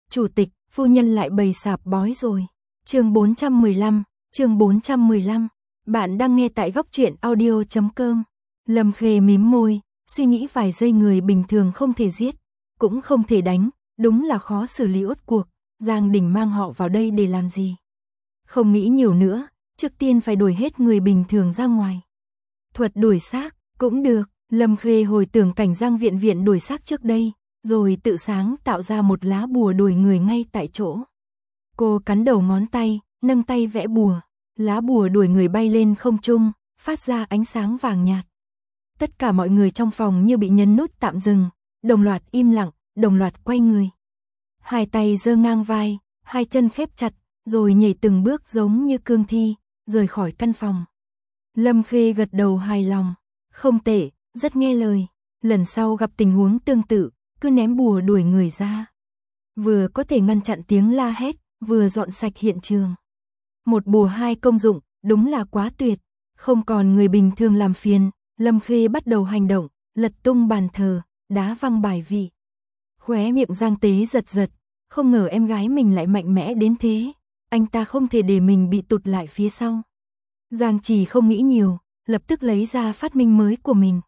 Chủ tịch, phu nhân lại bày sạp bói rồi. Chương 415. Bạn đang nghe tại góc truyện audio.com. Lâm Khê mím môi, suy nghĩ vài giây, người bình thường không thể giết, cũng không thể đánh, đúng là khó xử lý ốt cuộc. Giang Đình mang họ vào đây để làm gì? Không nghĩ nhiều nữa, trước tiên phải đuổi hết người bình thường ra ngoài. Thuật đuổi xác, cũng được. Lâm Khê hồi tưởng cảnh Giang Viện đuổi xác trước đây, rồi tự sáng tạo ra một lá bùa đuổi người ngay tại chỗ. Cô cắn đầu ngón tay, nâng tay vẽ bùa, lá bùa đuổi người bay lên không trung, phát ra ánh sáng vàng nhạt. Tất cả mọi người trong phòng như bị nhấn nút tạm dừng, đồng loạt im lặng, đồng loạt quay người. Hai tay giơ ngang vai, hai chân khép chặt, rồi nhảy từng bước giống như cương thi, rời khỏi căn phòng. Lâm Khê gật đầu hài lòng, không tệ, rất nghe lời. Lần sau gặp tình huống tương tự, cứ ném bùa đuổi người ra. Vừa có thể ngăn chặn tiếng la hét, vừa dọn sạch hiện trường. Một bùa hai công dụng, đúng là quá tuyệt. Không còn người bình thường làm phiền, Lâm Khê bắt đầu hành động, lật tung bàn thờ, đá văng bài vị. Khóe miệng Giang Tế giật giật, không ngờ em gái mình lại mạnh mẽ đến thế. Anh ta không thể để mình bị tụt lại phía sau. Giang Chỉ không nghĩ nhiều, lập tức lấy ra phát minh mới của mình.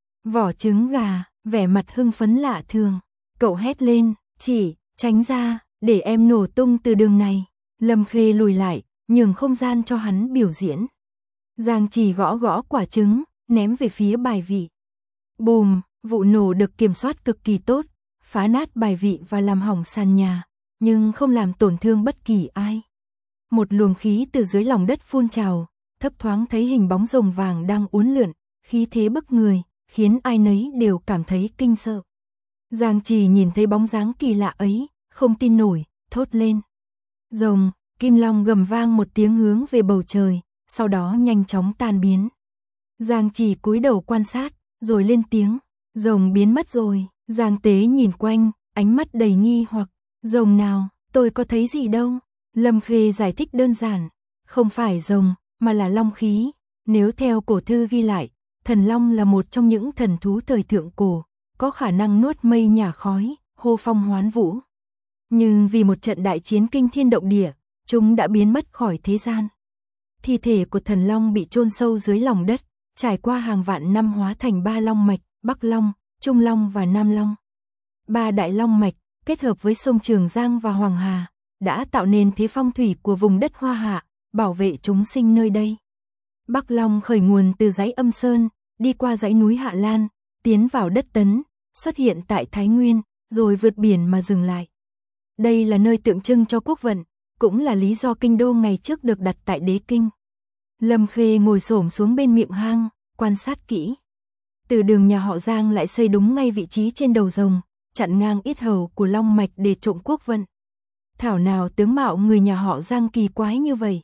Vỏ trứng gà, vẻ mặt hưng phấn lạ thường. Cậu hét lên, Chỉ, tránh ra, để em nổ tung từ đường này. Lâm Khê lùi lại, nhường không gian cho hắn biểu diễn. Giang Chỉ gõ gõ quả trứng, ném về phía bài vị. Bùm, vụ nổ được kiểm soát cực kỳ tốt, phá nát bài vị và làm hỏng sàn nhà, nhưng không làm tổn thương bất kỳ ai. Một luồng khí từ dưới lòng đất phun trào, thấp thoáng thấy hình bóng rồng vàng đang uốn lượn, khí thế bức người, khiến ai nấy đều cảm thấy kinh sợ. Giang Chỉ nhìn thấy bóng dáng kỳ lạ ấy, không tin nổi, thốt lên. Rồng, Kim Long gầm vang một tiếng hướng về bầu trời, sau đó nhanh chóng tan biến. Giang Chỉ cúi đầu quan sát, rồi lên tiếng, rồng biến mất rồi. Giang Tế nhìn quanh, ánh mắt đầy nghi hoặc, rồng nào, tôi có thấy gì đâu. Lâm Khê giải thích đơn giản, không phải rồng, mà là long khí. Nếu theo cổ thư ghi lại, thần long là một trong những thần thú thời thượng cổ, có khả năng nuốt mây nhả khói, hô phong hoán vũ. Nhưng vì một trận đại chiến kinh thiên động địa, chúng đã biến mất khỏi thế gian. Thi thể của thần long bị chôn sâu dưới lòng đất, trải qua hàng vạn năm hóa thành ba long mạch, Bắc Long, Trung Long và Nam Long. Ba đại long mạch, kết hợp với sông Trường Giang và Hoàng Hà, đã tạo nên thế phong thủy của vùng đất Hoa Hạ, bảo vệ chúng sinh nơi đây. Bắc Long khởi nguồn từ dãy Âm Sơn, đi qua dãy núi Hạ Lan, tiến vào đất Tấn, xuất hiện tại Thái Nguyên, rồi vượt biển mà dừng lại. Đây là nơi tượng trưng cho quốc vận, cũng là lý do kinh đô ngày trước được đặt tại Đế Kinh. Lâm Khê ngồi xổm xuống bên miệng hang, quan sát kỹ. Từ đường nhà họ Giang lại xây đúng ngay vị trí trên đầu rồng, chặn ngang yết hầu của long mạch để trộm quốc vận. Thảo nào tướng mạo người nhà họ Giang kỳ quái như vậy.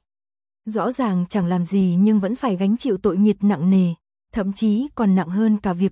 Rõ ràng chẳng làm gì nhưng vẫn phải gánh chịu tội nghiệt nặng nề, thậm chí còn nặng hơn cả việc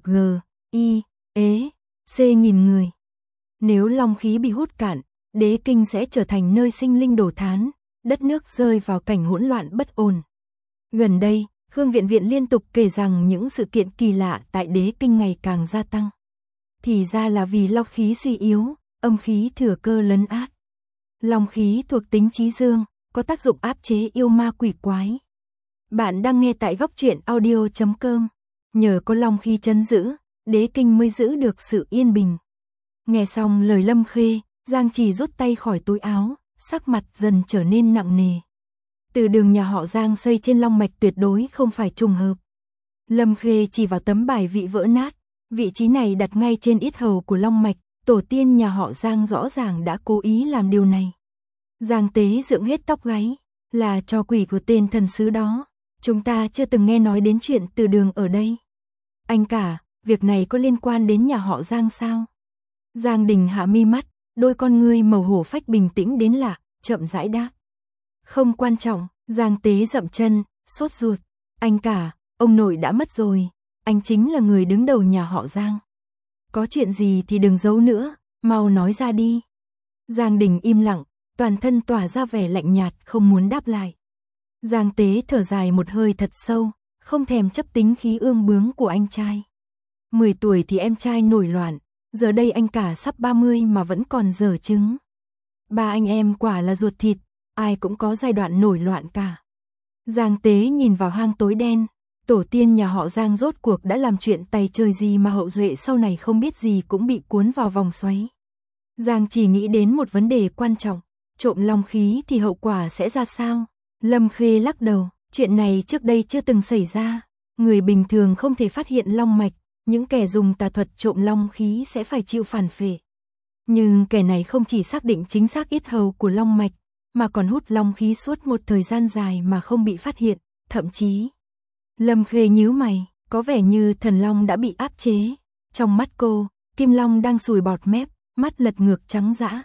C nghìn người. Nếu long khí bị hút cạn, Đế Kinh sẽ trở thành nơi sinh linh đổ thán, đất nước rơi vào cảnh hỗn loạn bất ổn. Gần đây, Khương Viện liên tục kể rằng những sự kiện kỳ lạ tại Đế Kinh ngày càng gia tăng. Thì ra là vì long khí suy yếu, âm khí thừa cơ lấn át. Long khí thuộc tính chí dương, có tác dụng áp chế yêu ma quỷ quái. Bạn đang nghe tại góc truyện audio.com. Nhờ có long khí trấn giữ, Đế Kinh mới giữ được sự yên bình. Nghe xong lời Lâm Khê, Giang Chỉ rút tay khỏi túi áo, sắc mặt dần trở nên nặng nề. Từ đường nhà họ Giang xây trên long mạch tuyệt đối không phải trùng hợp. Lâm Khê chỉ vào tấm bài vị vỡ nát, vị trí này đặt ngay trên yết hầu của long mạch, tổ tiên nhà họ Giang rõ ràng đã cố ý làm điều này. Giang Tế dựng hết tóc gáy, là trò quỷ của tên thần sứ đó, chúng ta chưa từng nghe nói đến chuyện từ đường ở đây. Anh cả, việc này có liên quan đến nhà họ Giang sao? Giang Đình hạ mi mắt, đôi con ngươi màu hổ phách bình tĩnh đến lạ, chậm rãi đáp. Không quan trọng. Giang Tế dậm chân, sốt ruột. Anh cả, ông nội đã mất rồi, anh chính là người đứng đầu nhà họ Giang. Có chuyện gì thì đừng giấu nữa, mau nói ra đi. Giang Đình im lặng, toàn thân tỏa ra vẻ lạnh nhạt không muốn đáp lại. Giang Tế thở dài một hơi thật sâu, không thèm chấp tính khí ương bướng của anh trai. 10 tuổi thì em trai nổi loạn, giờ đây anh cả sắp 30 mà vẫn còn dở chứng. Ba anh em quả là ruột thịt, ai cũng có giai đoạn nổi loạn cả. Giang Tế nhìn vào hang tối đen, tổ tiên nhà họ Giang rốt cuộc đã làm chuyện tày trời gì mà hậu duệ sau này không biết gì cũng bị cuốn vào vòng xoáy. Giang chỉ nghĩ đến một vấn đề quan trọng, trộm long khí thì hậu quả sẽ ra sao? Lâm Khê lắc đầu, chuyện này trước đây chưa từng xảy ra, người bình thường không thể phát hiện long mạch, những kẻ dùng tà thuật trộm long khí sẽ phải chịu phản phệ. Nhưng kẻ này không chỉ xác định chính xác yết hầu của long mạch, mà còn hút long khí suốt một thời gian dài mà không bị phát hiện, thậm chí. Lâm Khê nhíu mày, có vẻ như thần long đã bị áp chế. Trong mắt cô, kim long đang sùi bọt mép, mắt lật ngược trắng dã,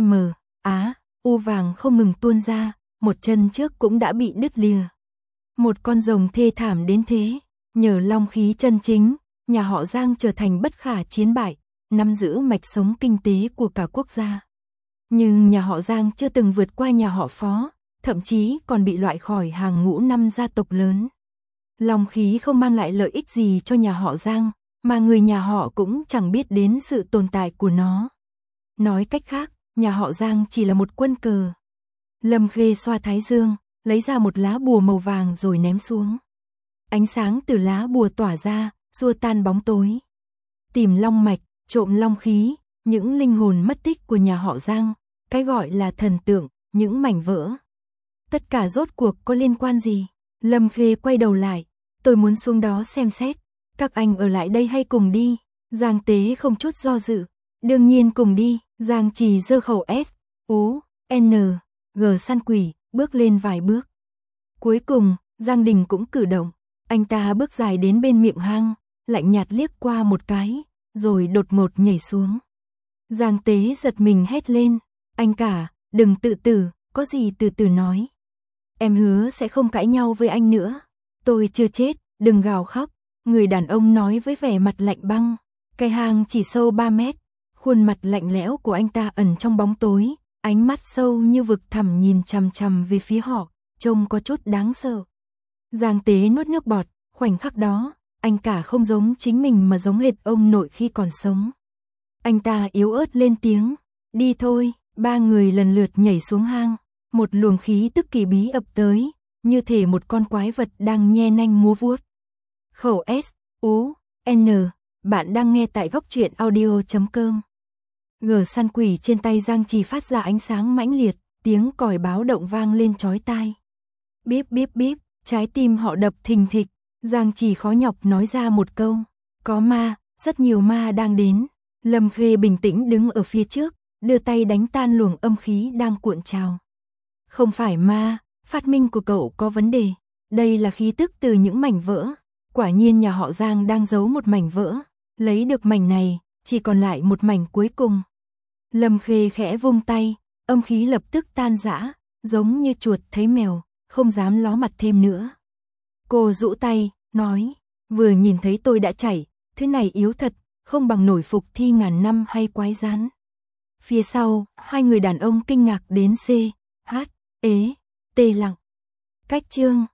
u vàng không ngừng tuôn ra, một chân trước cũng đã bị đứt lìa. Một con rồng thê thảm đến thế, nhờ long khí chân chính, nhà họ Giang trở thành bất khả chiến bại, nắm giữ mạch sống kinh tế của cả quốc gia. Nhưng nhà họ Giang chưa từng vượt qua nhà họ Phó, thậm chí còn bị loại khỏi hàng ngũ 5 gia tộc lớn. Long khí không mang lại lợi ích gì cho nhà họ Giang, mà người nhà họ cũng chẳng biết đến sự tồn tại của nó. Nói cách khác, nhà họ Giang chỉ là một quân cờ. Lâm Khê xoa thái dương, lấy ra một lá bùa màu vàng rồi ném xuống. Ánh sáng từ lá bùa tỏa ra, xua tan bóng tối. Tìm long mạch, trộm long khí, những linh hồn mất tích của nhà họ Giang, cái gọi là thần tượng, những mảnh vỡ. Tất cả rốt cuộc có liên quan gì? Lâm Khê quay đầu lại, tôi muốn xuống đó xem xét, các anh ở lại đây hay cùng đi? Giang Tế không chút do dự, đương nhiên cùng đi. Giang Trì giơ khẩu S, U, N, G săn quỷ, bước lên vài bước. Cuối cùng, Giang Đình cũng cử động, anh ta bước dài đến bên miệng hang, lạnh nhạt liếc qua một cái, rồi đột ngột nhảy xuống. Giang Tế giật mình hét lên, anh cả, đừng tự tử, có gì từ từ nói. Em hứa sẽ không cãi nhau với anh nữa. Tôi chưa chết, đừng gào khóc. Người đàn ông nói với vẻ mặt lạnh băng. Cái hang chỉ sâu 3 mét. Khuôn mặt lạnh lẽo của anh ta ẩn trong bóng tối. Ánh mắt sâu như vực thẳm nhìn chằm chằm về phía họ. Trông có chút đáng sợ. Giang Tế nuốt nước bọt. Khoảnh khắc đó, anh cả không giống chính mình mà giống hệt ông nội khi còn sống. Anh ta yếu ớt lên tiếng. Đi thôi. Ba người lần lượt nhảy xuống hang. Một luồng khí tức kỳ bí ập tới, như thể một con quái vật đang nhe nanh múa vuốt. Khẩu S, U, N, bạn đang nghe tại góc truyện audio.com. Gờ săn quỷ trên tay Giang Trì phát ra ánh sáng mãnh liệt, tiếng còi báo động vang lên chói tai. Bíp bíp bíp, trái tim họ đập thình thịch, Giang Trì khó nhọc nói ra một câu. Có ma, rất nhiều ma đang đến. Lâm Khê bình tĩnh đứng ở phía trước, đưa tay đánh tan luồng âm khí đang cuộn trào. Không phải ma, phát minh của cậu có vấn đề. Đây là khí tức từ những mảnh vỡ. Quả nhiên nhà họ Giang đang giấu một mảnh vỡ. Lấy được mảnh này, chỉ còn lại một mảnh cuối cùng. Lâm Khê khẽ vung tay, âm khí lập tức tan rã, giống như chuột thấy mèo, không dám ló mặt thêm nữa. Cô rũ tay, nói, vừa nhìn thấy tôi đã chảy, thứ này yếu thật, không bằng nổi phục thi ngàn năm hay quái rán. Phía sau, hai người đàn ông kinh ngạc đến C, H, T lặng. Cách chương